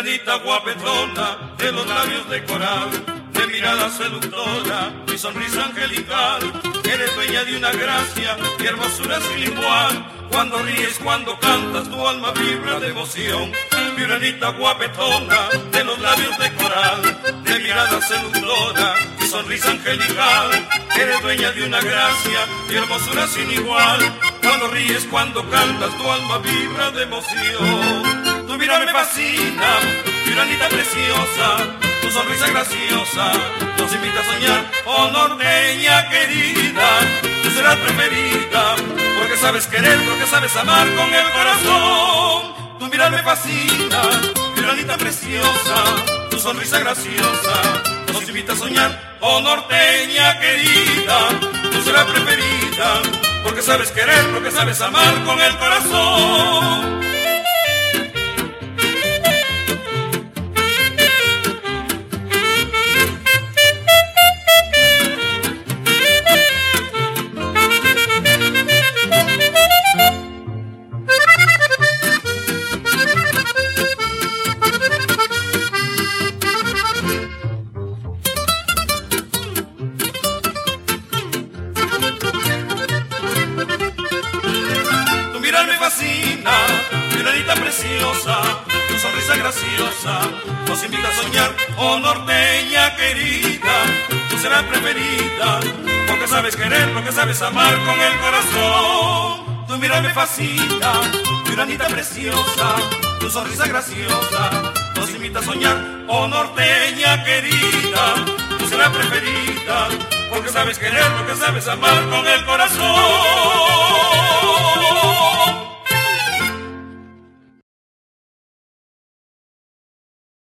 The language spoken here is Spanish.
Piranita guapetona, de los labios de coral, de mirada seductora y sonrisa angelical. Eres dueña de una gracia y hermosura sin igual. Cuando ríes, cuando cantas, tu alma vibra de emoción. Piranita guapetona, de los labios de coral, de mirada seductora y sonrisa angelical. Eres dueña de una gracia y hermosura sin igual. Cuando ríes, cuando cantas, tu alma vibra de emoción. Tu mirada me fascina, Piranita preciosa, tu sonrisa graciosa nos invita a soñar. Oh norteña querida, tú serás preferida, porque sabes querer, porque sabes amar con el corazón. Tu mirar me fascina, Piranita preciosa, tu sonrisa graciosa nos invita a soñar. Oh norteña querida, tú serás preferida, porque sabes querer, porque sabes amar con el corazón. Piranita preciosa, tu sonrisa graciosa nos invita a soñar. Oh norteña querida, tú serás preferida, porque sabes querer, porque sabes amar con el corazón. Tu mirada me fascina, Piranita preciosa, tu sonrisa graciosa nos invita a soñar. Oh norteña querida, tú serás preferida, porque sabes querer, porque sabes amar con el corazón.